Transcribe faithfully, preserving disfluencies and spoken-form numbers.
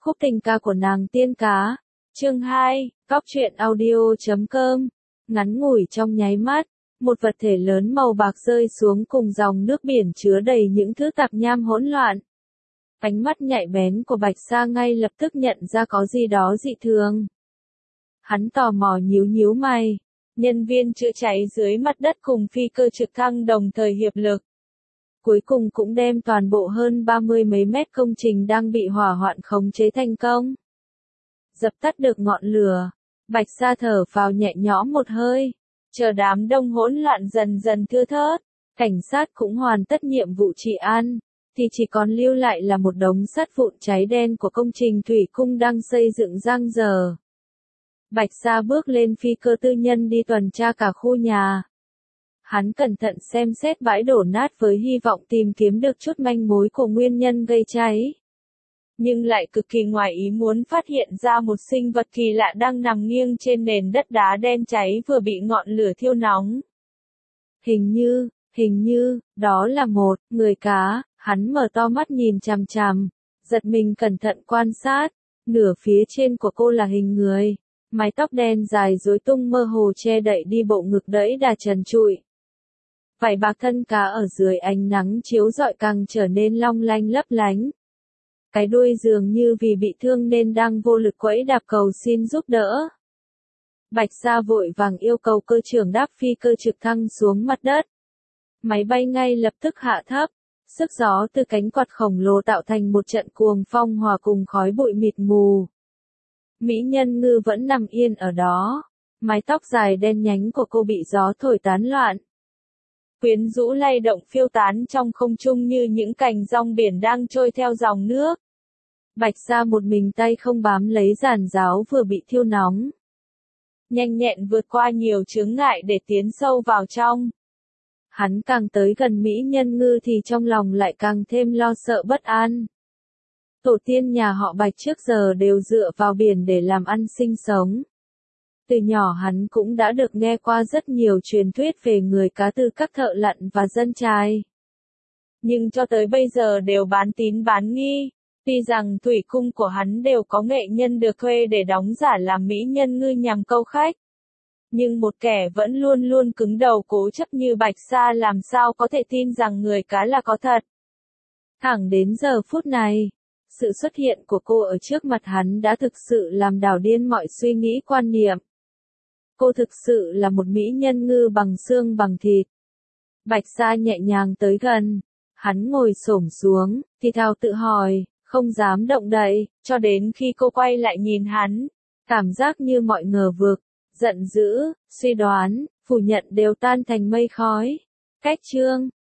Khúc tình ca của nàng tiên cá. Chương hai, Góc truyện audio chấm com. Ngắn ngủi trong nháy mắt, một vật thể lớn màu bạc rơi xuống cùng dòng nước biển chứa đầy những thứ tạp nham hỗn loạn. Ánh mắt nhạy bén của Bạch Sa ngay lập tức nhận ra có gì đó dị thường. Hắn tò mò nhíu nhíu mày. Nhân viên chữa cháy dưới mặt đất cùng phi cơ trực thăng đồng thời hiệp lực. Cuối cùng cũng đem toàn bộ hơn ba mươi mấy mét công trình đang bị hỏa hoạn khống chế thành công. Dập tắt được ngọn lửa, Bạch Sa thở phào nhẹ nhõm một hơi, chờ đám đông hỗn loạn dần dần thưa thớt, cảnh sát cũng hoàn tất nhiệm vụ trị an, thì chỉ còn lưu lại là một đống sắt vụn cháy đen của công trình thủy cung đang xây dựng dang dở. Bạch Sa bước lên phi cơ tư nhân đi tuần tra cả khu nhà. Hắn cẩn thận xem xét bãi đổ nát với hy vọng tìm kiếm được chút manh mối của nguyên nhân gây cháy. Nhưng lại cực kỳ ngoài ý muốn phát hiện ra một sinh vật kỳ lạ đang nằm nghiêng trên nền đất đá đen cháy vừa bị ngọn lửa thiêu nóng. Hình như, hình như, đó là một người cá, hắn mở to mắt nhìn chằm chằm, giật mình cẩn thận quan sát, nửa phía trên của cô là hình người, mái tóc đen dài rối tung mơ hồ che đậy đi bộ ngực đẫy đà trần trụi. Vảy bạc thân cá ở dưới ánh nắng chiếu rọi càng trở nên long lanh lấp lánh. Cái đuôi dường như vì bị thương nên đang vô lực quẫy đạp cầu xin giúp đỡ. Bạch Sa vội vàng yêu cầu cơ trưởng đáp phi cơ trực thăng xuống mặt đất. Máy bay ngay lập tức hạ thấp, sức gió từ cánh quạt khổng lồ tạo thành một trận cuồng phong hòa cùng khói bụi mịt mù. Mỹ nhân ngư vẫn nằm yên ở đó, mái tóc dài đen nhánh của cô bị gió thổi tán loạn. Quyến rũ lay động phiêu tán trong không trung như những cành rong biển đang trôi theo dòng nước. Bạch Sa một mình tay không bám lấy giàn giáo vừa bị thiêu nóng. Nhanh nhẹn vượt qua nhiều chướng ngại để tiến sâu vào trong. Hắn càng tới gần Mỹ nhân ngư thì trong lòng lại càng thêm lo sợ bất an. Tổ tiên nhà họ Bạch trước giờ đều dựa vào biển để làm ăn sinh sống. Từ nhỏ hắn cũng đã được nghe qua rất nhiều truyền thuyết về người cá từ các thợ lặn và dân chài. Nhưng cho tới bây giờ đều bán tín bán nghi, tuy rằng thủy cung của hắn đều có nghệ nhân được thuê để đóng giả làm mỹ nhân ngư nhằm câu khách. Nhưng một kẻ vẫn luôn luôn cứng đầu cố chấp như Bạch Sa làm sao có thể tin rằng người cá là có thật. Thẳng đến giờ phút này, sự xuất hiện của cô ở trước mặt hắn đã thực sự làm đảo điên mọi suy nghĩ quan niệm. Cô thực sự là một mỹ nhân ngư bằng xương bằng thịt. Bạch Sa nhẹ nhàng tới gần, hắn ngồi xổm xuống, thì thào tự hỏi, không dám động đậy, cho đến khi cô quay lại nhìn hắn, cảm giác như mọi ngờ vực, giận dữ, suy đoán, phủ nhận đều tan thành mây khói. Cách chương